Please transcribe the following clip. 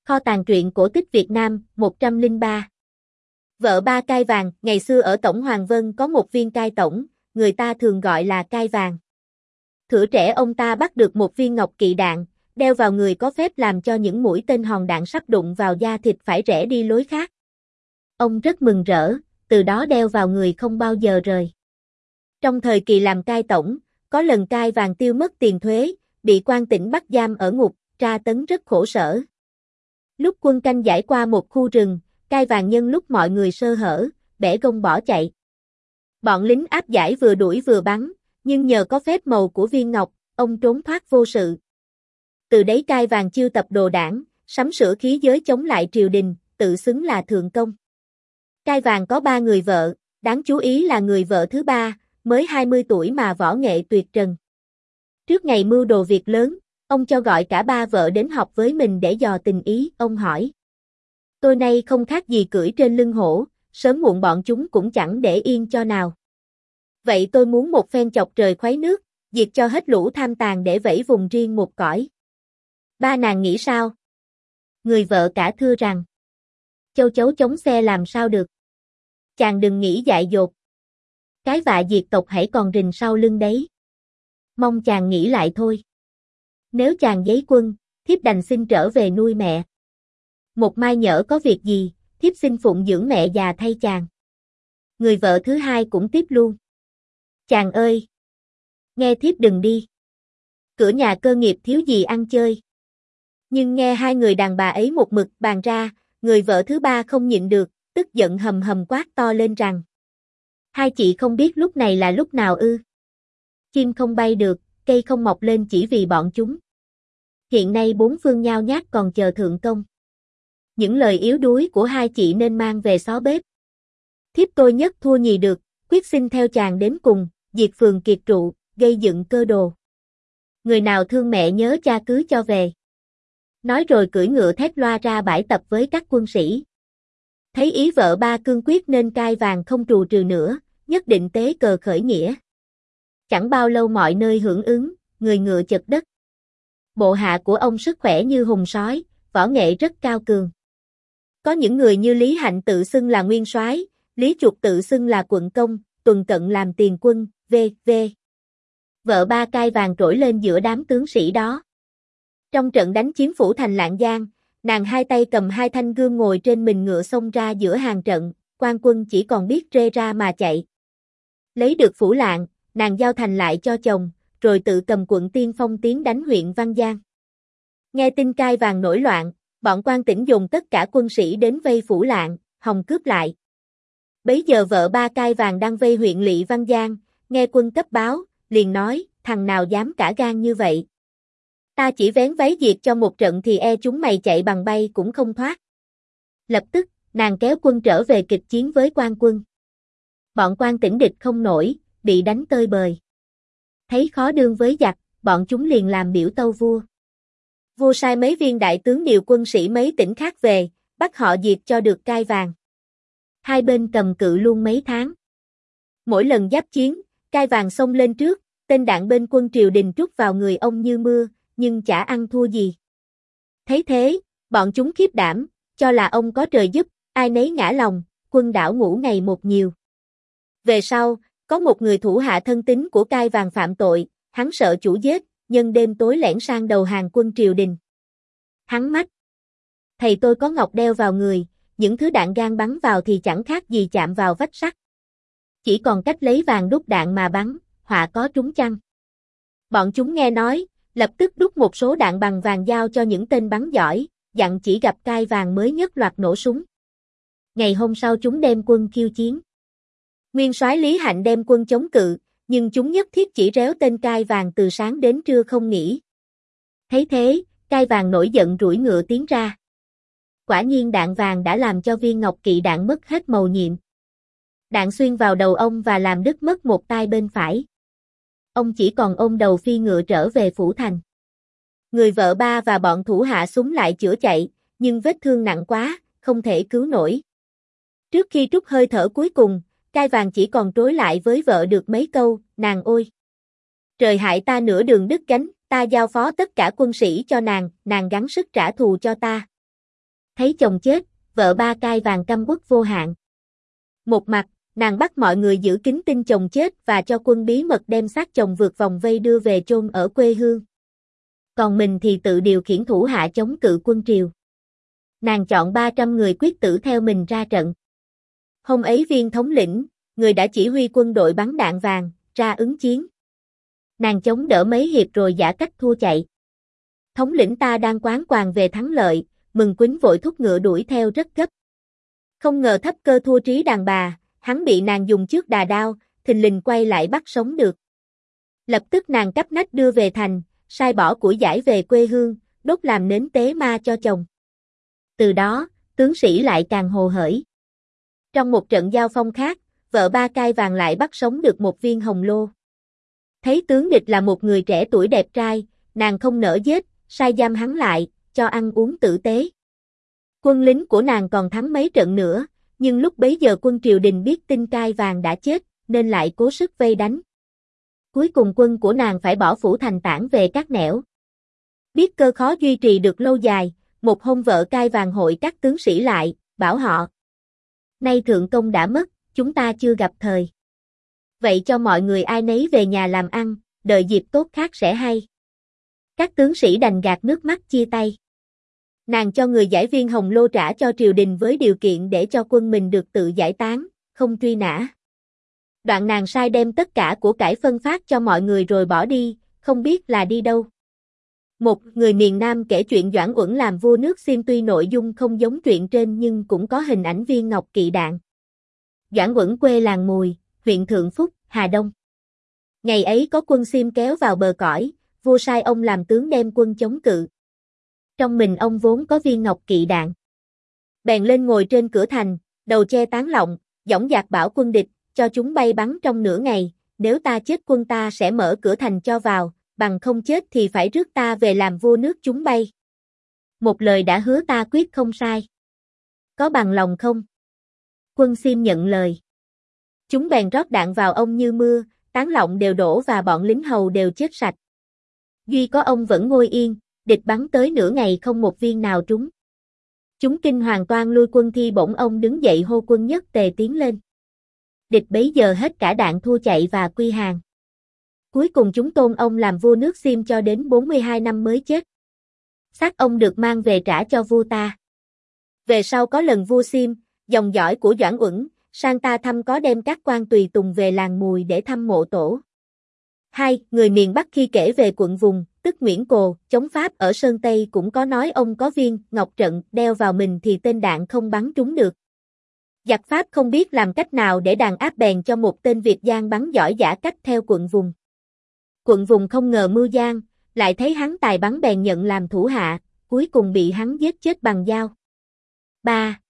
Kho tàng truyện cổ tích Việt Nam, 103. Vợ ba cai vàng, ngày xưa ở Tổng Hoàng Vân có một viên cai tổng, người ta thường gọi là cai vàng. Thuở trẻ ông ta bắt được một viên ngọc kỵ đạn, đeo vào người có phép làm cho những mũi tên hòn đạn sắp đụng vào da thịt phải rẽ đi lối khác. Ông rất mừng rỡ, từ đó đeo vào người không bao giờ rời. Trong thời kỳ làm cai tổng, có lần cai vàng tiêu mất tiền thuế, bị quan tỉnh bắt giam ở ngục, tra tấn rất khổ sở. Lúc quân canh giải qua một khu rừng, cai vàng nhân lúc mọi người sơ hở, bẻ gông bỏ chạy. Bọn lính áp giải vừa đuổi vừa bắn, nhưng nhờ có phép màu của viên ngọc, ông trốn thoát vô sự. Từ đấy cai vàng chiêu tập đồ đảng, sắm sửa khí giới chống lại triều đình, tự xưng là thượng công. Cai vàng có 3 người vợ, đáng chú ý là người vợ thứ 3, mới 20 tuổi mà võ nghệ tuyệt trần. Trước ngày mưu đồ việc lớn, ông cho gọi cả 3 vợ đến học với mình để dò tình ý, ông hỏi. Tôi nay không khác gì cưỡi trên lưng hổ, sớm muộn bọn chúng cũng chẳng để yên cho nào. Vậy tôi muốn một phen chọc trời khuấy nước, diệt cho hết lũ tham tàn để vẫy vùng riêng một cõi. Ba nàng nghĩ sao? Người vợ cả thưa rằng. Châu chấu chống xe làm sao được? Chàng đừng nghĩ dại dột. Cái vạ diệt tộc hãy còn rình sau lưng đấy. Mong chàng nghĩ lại thôi. Nếu chàng giấy quân, thiếp đành xin trở về nuôi mẹ. Một mai nhỡ có việc gì, thiếp xin phụng dưỡng mẹ già thay chàng. Người vợ thứ 2 cũng tiếp luôn. Chàng ơi! Nghe thiếp đừng đi. Cửa nhà cơ nghiệp thiếu gì ăn chơi. Nhưng nghe 2 người đàn bà ấy một mực bàn ra, người vợ thứ 3 không nhịn được, tức giận hầm hầm quát to lên rằng. Hai chị không biết lúc này là lúc nào ư? Chim không bay được, cây không mọc lên chỉ vì bọn chúng. Hiện nay 4 phương nhao nhác còn chờ thượng công. Những lời yếu đuối của 2 chị nên mang về xó bếp. Thiếp tôi nhất thua nhì được, quyết xin theo chàng đến cùng, diệt phường kiệt trụ, gây dựng cơ đồ. Người nào thương mẹ nhớ cha cứ cho về. Nói rồi cưỡi ngựa thét loa ra bãi tập với các quân sĩ. Thấy ý vợ ba cương quyết nên cai vàng không trù trừ nữa, nhất định tế cờ khởi nghĩa. Chẳng bao lâu mọi nơi hưởng ứng, người ngựa chật đất. Bộ hạ của ông sức khỏe như hùng sói, võ nghệ rất cao cường. Có những người như Lý Hạnh tự xưng là nguyên soái, Lý Chuột tự xưng là quận công, Tuần Cận làm tiền quân, v.v. Vợ ba cai vàng trỗi lên giữa đám tướng sĩ đó. Trong trận đánh chiếm phủ thành Lạng Giang, nàng 2 tay cầm 2 thanh gươm ngồi trên mình ngựa xông ra giữa hàng trận, quan quân chỉ còn biết rê ra mà chạy. Lấy được phủ Lạng, nàng giao thành lại cho chồng, rồi tự cầm quận Tiên Phong tiến đánh huyện Văn Giang. Nghe tin cai vàng nổi loạn, bọn quan tỉnh dùng tất cả quân sĩ đến vây phủ Lạng, hòng cướp lại. Bấy giờ vợ ba cai vàng đang vây huyện lỵ Văn Giang, nghe quân cấp báo, liền nói, thằng nào dám cả gan như vậy. Ta chỉ vén váy diệt cho một trận thì e chúng mày chạy bằng bay cũng không thoát. Lập tức, nàng kéo quân trở về kịch chiến với quan quân. Bọn quan tỉnh địch không nổi, bị đánh tơi bời. Thấy khó đương với giặc, bọn chúng liền làm biểu tâu vua. Vua sai mấy viên đại tướng điều quân sĩ mấy tỉnh khác về, bắt họ diệt cho được cai vàng. Hai bên cầm cự luôn mấy tháng. Mỗi lần giáp chiến, cai vàng xông lên trước, tên đạn bên quân triều đình trút vào người ông như mưa, nhưng chả ăn thua gì. Thấy thế, bọn chúng khiếp đảm, cho là ông có trời giúp, ai nấy ngã lòng, quân đảo ngũ ngày một nhiều. Về sau, có một người thủ hạ thân tín của cai vàng phạm tội, hắn sợ chủ giết, nhân đêm tối lẻn sang đầu hàng quân triều đình. Hắn mách. Thầy tôi có ngọc đeo vào người, những thứ đạn gan bắn vào thì chẳng khác gì chạm vào vách sắt. Chỉ còn cách lấy vàng đúc đạn mà bắn, họa có trúng chăng. Bọn chúng nghe nói, lập tức đúc một số đạn bằng vàng giao cho những tên bắn giỏi, dặn chỉ gặp cai vàng mới nhất loạt nổ súng. Ngày hôm sau chúng đem quân khiêu chiến. Nguyên soái Lý Hạnh đem quân chống cự, nhưng chúng nhất thiết chỉ réo tên cai vàng từ sáng đến trưa không nghỉ. Thấy thế, cai vàng nổi giận rủi ngựa tiến ra. Quả nhiên đạn vàng đã làm cho viên ngọc kỵ đạn mất hết mầu nhiệm. Đạn xuyên vào đầu ông và làm đứt mất một tai bên phải. Ông chỉ còn ôm đầu phi ngựa trở về phủ thành. Người vợ ba và bọn thủ hạ súng lại chữa chạy, nhưng vết thương nặng quá, không thể cứu nổi. Trước khi trút hơi thở cuối cùng, cai vàng chỉ còn trối lại với vợ được mấy câu, nàng ôi! Trời hại ta nửa đường đứt gánh, ta giao phó tất cả quân sĩ cho nàng gắng sức trả thù cho ta. Thấy chồng chết, vợ ba cai vàng căm uất vô hạn. Một mặt, nàng bắt mọi người giữ kín tin chồng chết và cho quân bí mật đem xác chồng vượt vòng vây đưa về chôn ở quê hương. Còn mình thì tự điều khiển thủ hạ chống cự quân triều. Nàng chọn 300 người quyết tử theo mình ra trận. Hôm ấy Viên thống lĩnh, người đã chỉ huy quân đội bắn đạn vàng, ra ứng chiến. Nàng chống đỡ mấy hiệp rồi giả cách thua chạy. Thống lĩnh ta đang quán quàng về thắng lợi, Mừng Quýnh vội thúc ngựa đuổi theo rất gấp. Không ngờ thấp cơ thua trí đàn bà, hắn bị nàng dùng trước đà đao, thình lình quay lại bắt sống được. Lập tức nàng cắp nách đưa về thành, sai bỏ của giải về quê hương, đốt làm nến tế ma cho chồng. Từ đó, tướng sĩ lại càng hồ hởi. Trong một trận giao phong khác, vợ ba cai vàng lại bắt sống được một viên hồng lô. Thấy tướng địch là một người trẻ tuổi đẹp trai, nàng không nỡ giết, sai giam hắn lại, cho ăn uống tử tế. Quân lính của nàng còn thắng mấy trận nữa, nhưng lúc bấy giờ quân triều đình biết tin cai vàng đã chết, nên lại cố sức vây đánh. Cuối cùng quân của nàng phải bỏ phủ thành tản về các nẻo. Biết cơ khó duy trì được lâu dài, một hôm vợ cai vàng hội các tướng sĩ lại, bảo họ: nay thượng công đã mất, chúng ta chưa gặp thời. Vậy cho mọi người ai nấy về nhà làm ăn, đợi dịp tốt khác sẽ hay. Các tướng sĩ đành gạt nước mắt chia tay. Nàng cho người giải viên hồng lô trả cho triều đình với điều kiện để cho quân mình được tự giải tán, không truy nã. Đoạn nàng sai đem tất cả của cải phân phát cho mọi người rồi bỏ đi, không biết là đi đâu. Một người miền Nam kể chuyện Doãn Uẩn làm vua nước Xiêm, tuy nội dung không giống truyện trên nhưng cũng có hình ảnh viên ngọc kỵ đạn. Doãn Uẩn quê làng Mùi, huyện Thượng Phúc, Hà Đông. Ngày ấy có quân Xiêm kéo vào bờ cõi, vua sai ông làm tướng đem quân chống cự. Trong mình ông vốn có viên ngọc kỵ đạn. Bèn lên ngồi trên cửa thành, đầu che tán lọng, dõng dạc bảo quân địch, cho chúng bay bắn trong nửa ngày, nếu ta chết quân ta sẽ mở cửa thành cho vào, bằng không chết thì phải rước ta về làm vua nước chúng bay. Một lời đã hứa ta quyết không sai. Có bằng lòng không? Quân Xiêm nhận lời. Chúng bèn rót đạn vào ông như mưa, tán lọng đều đổ và bọn lính hầu đều chết sạch. Duy có ông vẫn ngồi yên, địch bắn tới nửa ngày không một viên nào trúng. Chúng kinh hoàng toan lui quân thi bỗng ông đứng dậy hô quân nhất tề tiến lên. Địch bấy giờ hết cả đạn thua chạy và quy hàng. Cuối cùng chúng tôn ông làm vua nước Xiêm cho đến 42 năm mới chết. Xác ông được mang về trả cho vua ta. Về sau có lần vua Xiêm, dòng dõi của Doãn Uẩn, sang ta thăm có đem các quan tùy tùng về làng Mùi để thăm mộ tổ. 2. Người miền Bắc khi kể về quận vùng, tức Nguyễn Cồ, chống Pháp ở Sơn Tây cũng có nói ông có viên ngọc trận đeo vào mình thì tên đạn không bắn trúng được. Giặc Pháp không biết làm cách nào để đàn áp bèn cho một tên Việt Giang bắn giỏi giả cách theo quận vùng. Quận vùng không ngờ mưu gian, lại thấy hắn tài bắn bèn nhận làm thủ hạ, cuối cùng bị hắn giết chết bằng dao. 3.